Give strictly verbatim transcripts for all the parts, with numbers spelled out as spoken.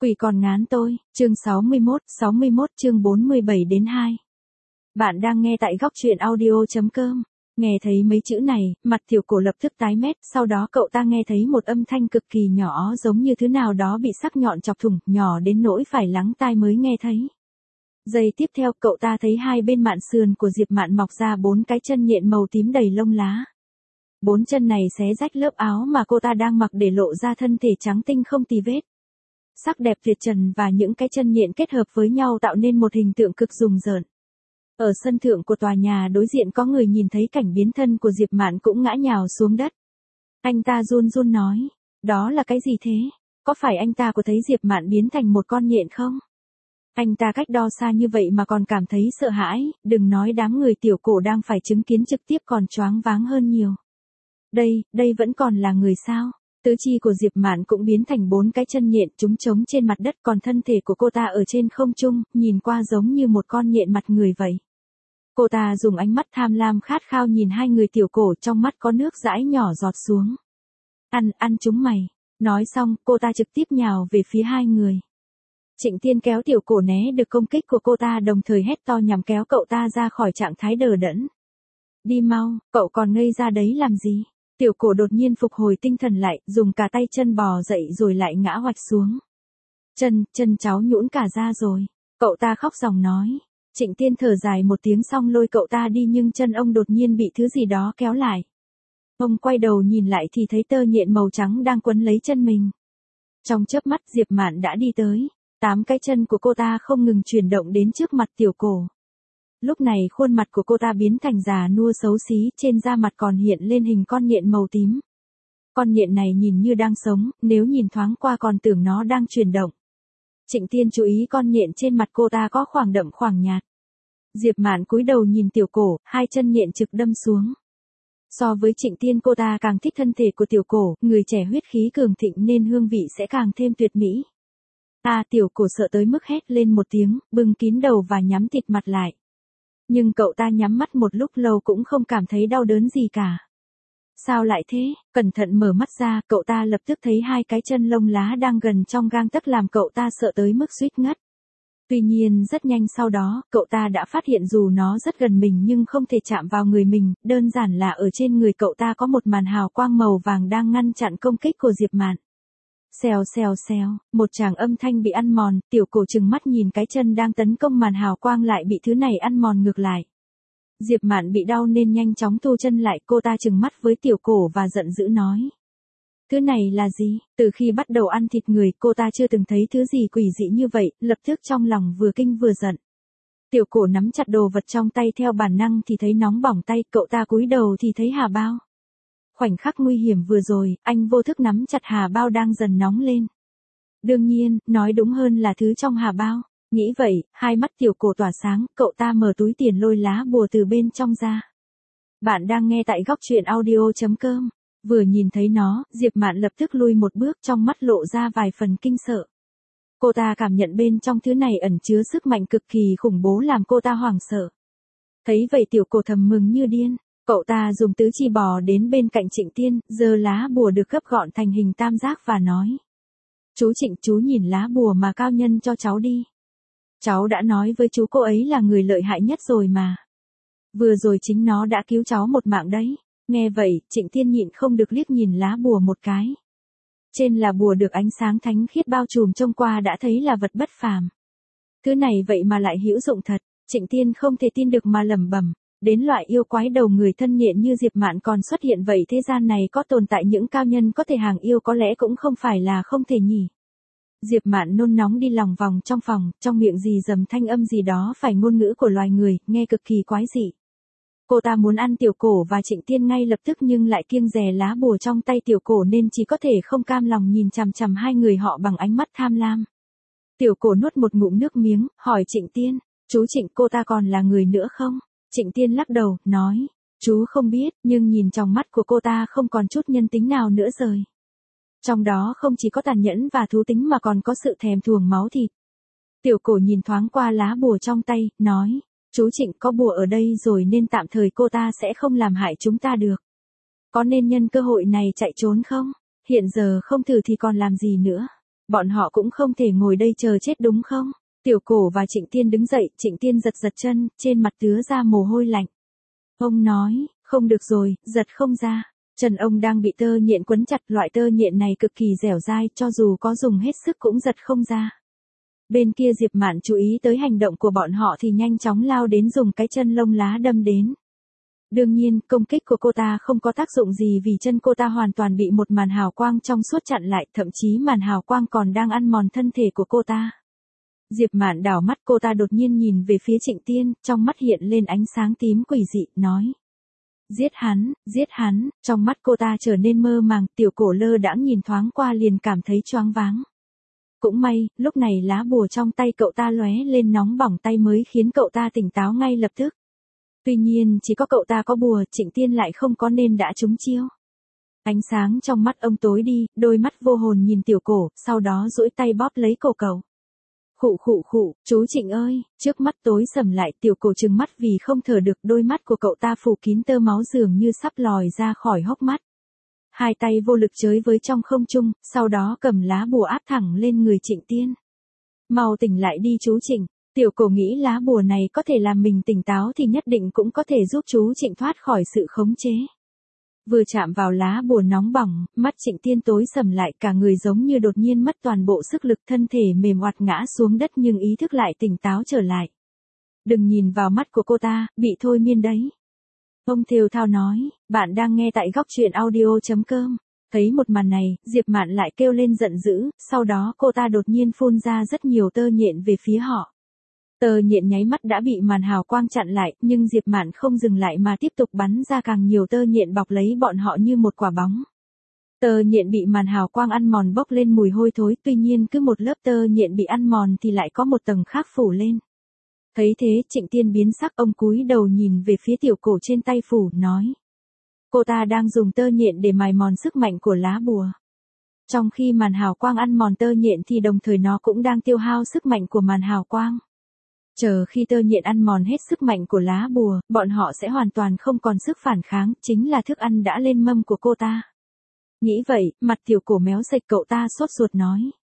Quỷ còn ngán tôi, chương sáu mươi mốt, sáu mươi mốt chương bốn mươi bảy đến hai. Bạn đang nghe tại góc truyện audio.com. Nghe thấy mấy chữ này, mặt tiểu cổ lập tức tái mét, sau đó cậu ta nghe thấy một âm thanh cực kỳ nhỏ giống như thứ nào đó bị sắc nhọn chọc thủng, nhỏ đến nỗi phải lắng tai mới nghe thấy. Giây tiếp theo cậu ta thấy hai bên mạn sườn của Diệp Mạn mọc ra bốn cái chân nhện màu tím đầy lông lá. Bốn chân này xé rách lớp áo mà cô ta đang mặc để lộ ra thân thể trắng tinh không tì vết. Sắc đẹp tuyệt trần và những cái chân nhện kết hợp với nhau tạo nên một hình tượng cực rùng rợn. Ở sân thượng của tòa nhà đối diện có người nhìn thấy cảnh biến thân của Diệp Mạn cũng ngã nhào xuống đất. Anh ta run run nói, đó là cái gì thế? Có phải anh ta có thấy Diệp Mạn biến thành một con nhện không? Anh ta cách đo xa như vậy mà còn cảm thấy sợ hãi, đừng nói đám người tiểu cổ đang phải chứng kiến trực tiếp còn choáng váng hơn nhiều. Đây, đây vẫn còn là người sao? Tứ chi của Diệp Mạn cũng biến thành bốn cái chân nhện, chúng trống trên mặt đất, còn thân thể của cô ta ở trên không trung, nhìn qua giống như một con nhện mặt người vậy. Cô ta dùng ánh mắt tham lam khát khao nhìn hai người tiểu cổ, trong mắt có nước dãi nhỏ giọt xuống. Ăn, ăn chúng mày. Nói xong, cô ta trực tiếp nhào về phía hai người. Trịnh Tiên kéo tiểu cổ né được công kích của cô ta, đồng thời hét to nhằm kéo cậu ta ra khỏi trạng thái đờ đẫn. Đi mau, cậu còn ngây ra đấy làm gì? Tiểu cổ đột nhiên phục hồi tinh thần lại, dùng cả tay chân bò dậy rồi lại ngã hoạch xuống. Chân, chân cháu nhũn cả ra rồi. Cậu ta khóc ròng nói. Trịnh Tiên thở dài một tiếng xong lôi cậu ta đi, nhưng chân ông đột nhiên bị thứ gì đó kéo lại. Ông quay đầu nhìn lại thì thấy tơ nhện màu trắng đang quấn lấy chân mình. Trong chớp mắt Diệp Mạn đã đi tới. Tám cái chân của cô ta không ngừng chuyển động đến trước mặt tiểu cổ. Lúc này khuôn mặt của cô ta biến thành già nua xấu xí, trên da mặt còn hiện lên hình con nhện màu tím. Con nhện này nhìn như đang sống, nếu nhìn thoáng qua còn tưởng nó đang chuyển động. Trịnh Tiên chú ý con nhện trên mặt cô ta có khoảng đậm khoảng nhạt. Diệp Mạn cúi đầu nhìn tiểu cổ, hai chân nhện trực đâm xuống. So với Trịnh Tiên cô ta càng thích thân thể của tiểu cổ, người trẻ huyết khí cường thịnh nên hương vị sẽ càng thêm tuyệt mỹ. À, tiểu cổ sợ tới mức hét lên một tiếng, bưng kín đầu và nhắm thịt mặt lại. Nhưng cậu ta nhắm mắt một lúc lâu cũng không cảm thấy đau đớn gì cả. Sao lại thế? Cẩn thận mở mắt ra, cậu ta lập tức thấy hai cái chân lông lá đang gần trong gang tấc làm cậu ta sợ tới mức suýt ngất. Tuy nhiên rất nhanh sau đó, cậu ta đã phát hiện dù nó rất gần mình nhưng không thể chạm vào người mình, đơn giản là ở trên người cậu ta có một màn hào quang màu vàng đang ngăn chặn công kích của Diệp Mạn. Xèo xèo xèo, một tràng âm thanh bị ăn mòn, tiểu cổ trừng mắt nhìn cái chân đang tấn công màn hào quang lại bị thứ này ăn mòn ngược lại. Diệp Mạn bị đau nên nhanh chóng thu chân lại, cô ta trừng mắt với tiểu cổ và giận dữ nói. Thứ này là gì? Từ khi bắt đầu ăn thịt người, cô ta chưa từng thấy thứ gì quỷ dị như vậy, lập tức trong lòng vừa kinh vừa giận. Tiểu cổ nắm chặt đồ vật trong tay theo bản năng thì thấy nóng bỏng tay, cậu ta cúi đầu thì thấy hà bao. Khoảnh khắc nguy hiểm vừa rồi, anh vô thức nắm chặt hà bao đang dần nóng lên. Đương nhiên, nói đúng hơn là thứ trong hà bao. Nghĩ vậy, hai mắt tiểu cổ tỏa sáng, cậu ta mở túi tiền lôi lá bùa từ bên trong ra. Bạn đang nghe tại góc truyện audio.com. Vừa nhìn thấy nó, Diệp Mạn lập tức lui một bước, trong mắt lộ ra vài phần kinh sợ. Cô ta cảm nhận bên trong thứ này ẩn chứa sức mạnh cực kỳ khủng bố làm cô ta hoảng sợ. Thấy vậy tiểu cổ thầm mừng như điên. Cậu ta dùng tứ chi bò đến bên cạnh Trịnh Tiên, giơ lá bùa được gấp gọn thành hình tam giác và nói. Chú Trịnh, chú nhìn lá bùa mà cao nhân cho cháu đi. Cháu đã nói với chú cô ấy là người lợi hại nhất rồi mà. Vừa rồi chính nó đã cứu cháu một mạng đấy. Nghe vậy, Trịnh Tiên nhịn không được liếc nhìn lá bùa một cái. Trên là bùa được ánh sáng thánh khiết bao trùm, trông qua đã thấy là vật bất phàm. Thứ này vậy mà lại hữu dụng thật, Trịnh Tiên không thể tin được mà lẩm bẩm. Đến loại yêu quái đầu người thân nhện như Diệp Mạn còn xuất hiện vậy, thế gian này có tồn tại những cao nhân có thể hàng yêu có lẽ cũng không phải là không thể nhỉ. Diệp Mạn nôn nóng đi lòng vòng trong phòng, trong miệng rì rầm thanh âm gì đó phải ngôn ngữ của loài người, nghe cực kỳ quái dị. Cô ta muốn ăn tiểu cổ và Trịnh Tiên ngay lập tức nhưng lại kiêng dè lá bùa trong tay tiểu cổ nên chỉ có thể không cam lòng nhìn chằm chằm hai người họ bằng ánh mắt tham lam. Tiểu cổ nuốt một ngụm nước miếng, hỏi Trịnh Tiên, chú Trịnh, cô ta còn là người nữa không? Trịnh Tiên lắc đầu, nói, chú không biết, nhưng nhìn trong mắt của cô ta không còn chút nhân tính nào nữa rồi. Trong đó không chỉ có tàn nhẫn và thú tính mà còn có sự thèm thuồng máu thịt. Tiểu cổ nhìn thoáng qua lá bùa trong tay, nói, chú Trịnh có bùa ở đây rồi nên tạm thời cô ta sẽ không làm hại chúng ta được. Có nên nhân cơ hội này chạy trốn không? Hiện giờ không thử thì còn làm gì nữa. Bọn họ cũng không thể ngồi đây chờ chết đúng không? Tiểu Cổ và Trịnh Tiên đứng dậy, Trịnh Tiên giật giật chân, trên mặt tứa ra mồ hôi lạnh. Ông nói, không được rồi, giật không ra. Chân ông đang bị tơ nhện quấn chặt, loại tơ nhện này cực kỳ dẻo dai, cho dù có dùng hết sức cũng giật không ra. Bên kia Diệp Mạn chú ý tới hành động của bọn họ thì nhanh chóng lao đến dùng cái chân lông lá đâm đến. Đương nhiên, công kích của cô ta không có tác dụng gì vì chân cô ta hoàn toàn bị một màn hào quang trong suốt chặn lại, thậm chí màn hào quang còn đang ăn mòn thân thể của cô ta. Diệp Mạn đảo mắt, cô ta đột nhiên nhìn về phía Trịnh Tiên, trong mắt hiện lên ánh sáng tím quỷ dị, nói. Giết hắn, giết hắn, trong mắt cô ta trở nên mơ màng, Tiểu Cổ lơ đãng nhìn thoáng qua liền cảm thấy choáng váng. Cũng may, lúc này lá bùa trong tay cậu ta lóe lên nóng bỏng tay mới khiến cậu ta tỉnh táo ngay lập tức. Tuy nhiên, chỉ có cậu ta có bùa, Trịnh Tiên lại không có nên đã trúng chiêu. Ánh sáng trong mắt ông tối đi, đôi mắt vô hồn nhìn Tiểu Cổ, sau đó duỗi tay bóp lấy cổ cậu. Khụ khụ khụ, chú Trịnh ơi, trước mắt tối sầm lại, Tiểu Cổ trừng mắt vì không thở được, đôi mắt của cậu ta phủ kín tơ máu dường như sắp lòi ra khỏi hốc mắt. Hai tay vô lực chới với trong không trung, sau đó cầm lá bùa áp thẳng lên người Trịnh Tiên. Mau tỉnh lại đi chú Trịnh. Tiểu Cổ nghĩ lá bùa này có thể làm mình tỉnh táo thì nhất định cũng có thể giúp chú Trịnh thoát khỏi sự khống chế. Vừa chạm vào lá bùa nóng bỏng, mắt Trịnh Tiên tối sầm lại, cả người giống như đột nhiên mất toàn bộ sức lực, thân thể mềm oặt ngã xuống đất nhưng ý thức lại tỉnh táo trở lại. Đừng nhìn vào mắt của cô ta, bị thôi miên đấy. Ông thều thào nói, bạn đang nghe tại góc truyện audio chấm com. Thấy một màn này, Diệp Mạn lại kêu lên giận dữ, sau đó cô ta đột nhiên phun ra rất nhiều tơ nhện về phía họ. Tơ nhện nháy mắt đã bị màn hào quang chặn lại, nhưng Diệp Mạn không dừng lại mà tiếp tục bắn ra càng nhiều tơ nhện bọc lấy bọn họ như một quả bóng. Tơ nhện bị màn hào quang ăn mòn bốc lên mùi hôi thối, tuy nhiên cứ một lớp tơ nhện bị ăn mòn thì lại có một tầng khác phủ lên. Thấy thế, Trịnh Tiên biến sắc, ông cúi đầu nhìn về phía Tiểu Cổ trên tay phủ, nói. Cô ta đang dùng tơ nhện để mài mòn sức mạnh của lá bùa. Trong khi màn hào quang ăn mòn tơ nhện thì đồng thời nó cũng đang tiêu hao sức mạnh của màn hào quang. Chờ khi tơ nhện ăn mòn hết sức mạnh của lá bùa, bọn họ sẽ hoàn toàn không còn sức phản kháng, chính là thức ăn đã lên mâm của cô ta. Nghĩ vậy, mặt Tiểu Cổ méo sạch, cậu ta sốt ruột nói.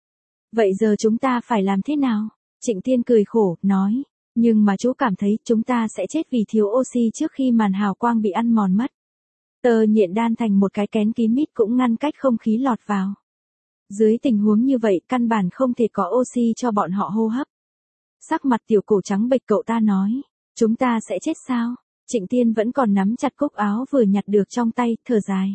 Vậy giờ chúng ta phải làm thế nào? Trịnh Tiên cười khổ, nói. Nhưng mà chú cảm thấy chúng ta sẽ chết vì thiếu oxy trước khi màn hào quang bị ăn mòn mất. Tơ nhện đan thành một cái kén kín mít cũng ngăn cách không khí lọt vào. Dưới tình huống như vậy, căn bản không thể có oxy cho bọn họ hô hấp. Sắc mặt Tiểu Cổ trắng bệch, cậu ta nói, chúng ta sẽ chết sao? Trịnh Tiên vẫn còn nắm chặt cúc áo vừa nhặt được trong tay, thở dài.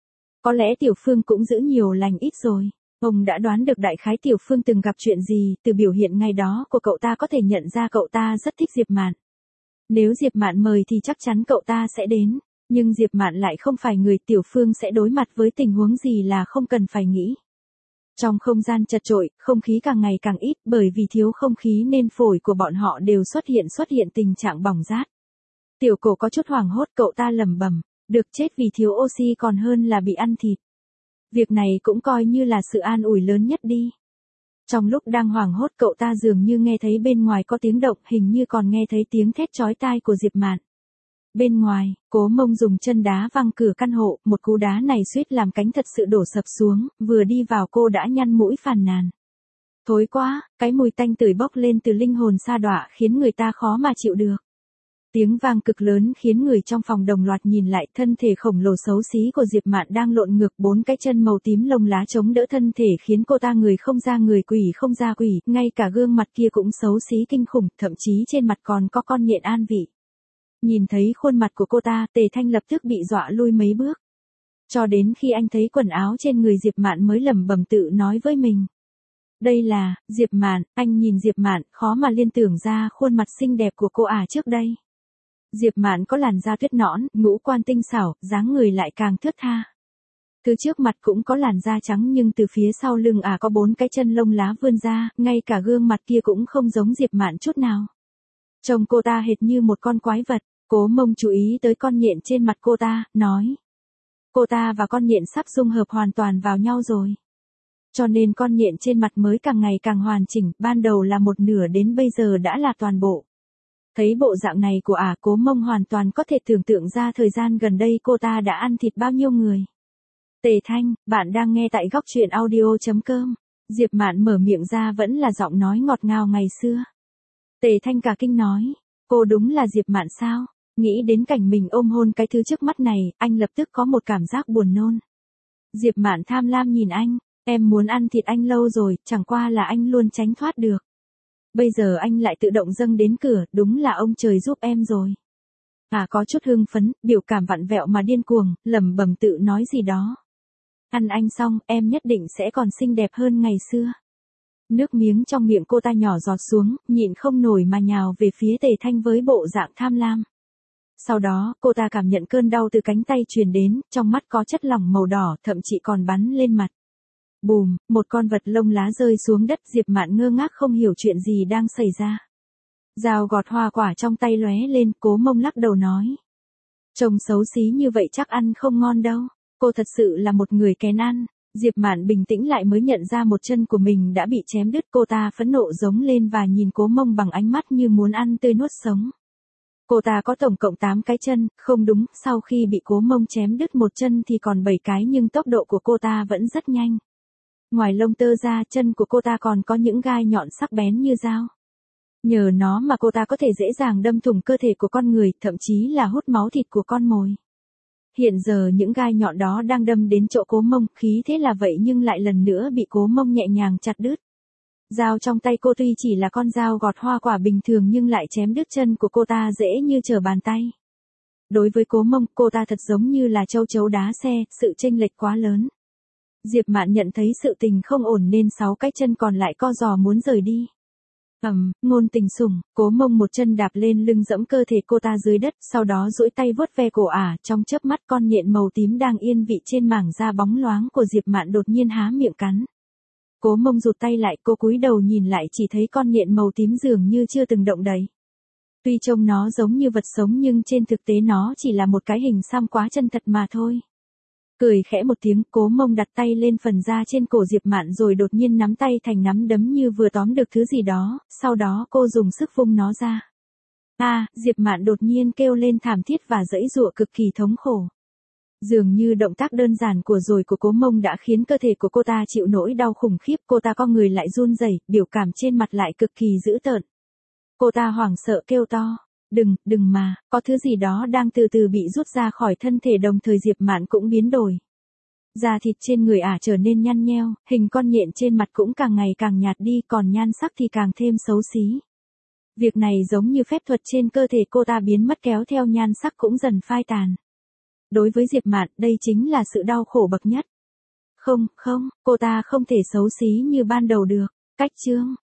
Có lẽ Tiểu Phương cũng giữ nhiều lành ít rồi. Ông đã đoán được đại khái Tiểu Phương từng gặp chuyện gì, từ biểu hiện ngày đó của cậu ta có thể nhận ra cậu ta rất thích Diệp Mạn. Nếu Diệp Mạn mời thì chắc chắn cậu ta sẽ đến, nhưng Diệp Mạn lại không phải người Tiểu Phương sẽ đối mặt với tình huống gì là không cần phải nghĩ. Trong không gian chật chội, không khí càng ngày càng ít, bởi vì thiếu không khí nên phổi của bọn họ đều xuất hiện xuất hiện tình trạng bỏng rát. Tiểu Cổ có chút hoảng hốt, cậu ta lẩm bẩm, được chết vì thiếu oxy còn hơn là bị ăn thịt. Việc này cũng coi như là sự an ủi lớn nhất đi. Trong lúc đang hoảng hốt, cậu ta dường như nghe thấy bên ngoài có tiếng động, hình như còn nghe thấy tiếng thét chói tai của Diệp Mạn. Bên ngoài, Cố Mông dùng chân đá văng cửa căn hộ, một cú đá này suýt làm cánh thật sự đổ sập xuống, vừa đi vào cô đã nhăn mũi phàn nàn. Thối quá, cái mùi tanh tưởi bốc lên từ linh hồn sa đọa khiến người ta khó mà chịu được. Tiếng vang cực lớn khiến người trong phòng đồng loạt nhìn lại, thân thể khổng lồ xấu xí của Diệp Mạn đang lộn ngược, bốn cái chân màu tím lông lá chống đỡ thân thể khiến cô ta người không ra người, quỷ không ra quỷ, ngay cả gương mặt kia cũng xấu xí kinh khủng, thậm chí trên mặt còn có con nhện an vị. Nhìn thấy khuôn mặt của cô ta, Tề Thanh lập tức bị dọa lui mấy bước. Cho đến khi anh thấy quần áo trên người Diệp Mạn mới lẩm bẩm tự nói với mình. Đây là, Diệp Mạn, anh nhìn Diệp Mạn, khó mà liên tưởng ra khuôn mặt xinh đẹp của cô ả trước đây. Diệp Mạn có làn da tuyết nõn, ngũ quan tinh xảo, dáng người lại càng thướt tha. Từ trước mặt cũng có làn da trắng nhưng từ phía sau lưng ả có bốn cái chân lông lá vươn ra, ngay cả gương mặt kia cũng không giống Diệp Mạn chút nào. Trông cô ta hệt như một con quái vật. Cố Mông chú ý tới con nhện trên mặt cô ta, nói. Cô ta và con nhện sắp dung hợp hoàn toàn vào nhau rồi. Cho nên con nhện trên mặt mới càng ngày càng hoàn chỉnh, ban đầu là một nửa đến bây giờ đã là toàn bộ. Thấy bộ dạng này của ả, Cố Mông hoàn toàn có thể tưởng tượng ra thời gian gần đây cô ta đã ăn thịt bao nhiêu người. Tề Thanh, bạn đang nghe tại góc truyện audio chấm com. Diệp Mạn mở miệng ra vẫn là giọng nói ngọt ngào ngày xưa. Tề Thanh cả kinh nói, cô đúng là Diệp Mạn sao? Nghĩ đến cảnh mình ôm hôn cái thứ trước mắt này, anh lập tức có một cảm giác buồn nôn. Diệp Mạn tham lam nhìn anh, em muốn ăn thịt anh lâu rồi, chẳng qua là anh luôn tránh thoát được. Bây giờ anh lại tự động dâng đến cửa, đúng là ông trời giúp em rồi. À có chút hưng phấn, biểu cảm vặn vẹo mà điên cuồng, lẩm bẩm tự nói gì đó. Ăn anh xong, em nhất định sẽ còn xinh đẹp hơn ngày xưa. Nước miếng trong miệng cô ta nhỏ giọt xuống, nhịn không nổi mà nhào về phía Tề Thanh với bộ dạng tham lam. Sau đó, cô ta cảm nhận cơn đau từ cánh tay truyền đến, trong mắt có chất lỏng màu đỏ, thậm chí còn bắn lên mặt. Bùm, một con vật lông lá rơi xuống đất, Diệp Mạn ngơ ngác không hiểu chuyện gì đang xảy ra. Dao gọt hoa quả trong tay lóe lên, Cố Mông lắc đầu nói. Trông xấu xí như vậy chắc ăn không ngon đâu, cô thật sự là một người kén ăn. Diệp Mạn bình tĩnh lại mới nhận ra một chân của mình đã bị chém đứt, cô ta phẫn nộ giống lên và nhìn Cố Mông bằng ánh mắt như muốn ăn tươi nuốt sống. Cô ta có tổng cộng tám cái chân, không đúng, sau khi bị Cố Mông chém đứt một chân thì còn bảy cái nhưng tốc độ của cô ta vẫn rất nhanh. Ngoài lông tơ ra, chân của cô ta còn có những gai nhọn sắc bén như dao. Nhờ nó mà cô ta có thể dễ dàng đâm thủng cơ thể của con người, thậm chí là hút máu thịt của con mồi. Hiện giờ những gai nhọn đó đang đâm đến chỗ Cố Mông, khí thế là vậy nhưng lại lần nữa bị Cố Mông nhẹ nhàng chặt đứt. Dao trong tay cô tuy chỉ là con dao gọt hoa quả bình thường nhưng lại chém đứt chân của cô ta dễ như trở bàn tay. Đối với Cố Mông, cô ta thật giống như là châu chấu đá xe, sự chênh lệch quá lớn. Diệp Mạn nhận thấy sự tình không ổn nên sáu cái chân còn lại co giò muốn rời đi. Ầm, um, ngôn tình sủng, Cố Mông một chân đạp lên lưng dẫm cơ thể cô ta dưới đất, sau đó duỗi tay vuốt ve cổ ả, trong chớp mắt con nhện màu tím đang yên vị trên mảng da bóng loáng của Diệp Mạn đột nhiên há miệng cắn. Cố Mông rụt tay lại, cô cúi đầu nhìn lại chỉ thấy con nhện màu tím dường như chưa từng động đậy. Tuy trông nó giống như vật sống nhưng trên thực tế nó chỉ là một cái hình xăm quá chân thật mà thôi. Cười khẽ một tiếng, Cố Mông đặt tay lên phần da trên cổ Diệp Mạn rồi đột nhiên nắm tay thành nắm đấm như vừa tóm được thứ gì đó, sau đó cô dùng sức vung nó ra. A, à, Diệp Mạn đột nhiên kêu lên thảm thiết và giãy giụa cực kỳ thống khổ. Dường như động tác đơn giản của rồi của Cố Mông đã khiến cơ thể của cô ta chịu nỗi đau khủng khiếp, cô ta co người lại run rẩy, biểu cảm trên mặt lại cực kỳ dữ tợn. Cô ta hoảng sợ kêu to. Đừng, đừng mà, có thứ gì đó đang từ từ bị rút ra khỏi thân thể, đồng thời Diệp Mạn cũng biến đổi. Da thịt trên người ả trở nên nhăn nheo, hình con nhện trên mặt cũng càng ngày càng nhạt đi, còn nhan sắc thì càng thêm xấu xí. Việc này giống như phép thuật, trên cơ thể cô ta biến mất kéo theo nhan sắc cũng dần phai tàn. Đối với Diệp Mạn, đây chính là sự đau khổ bậc nhất. Không, không, cô ta không thể xấu xí như ban đầu được. Cách chương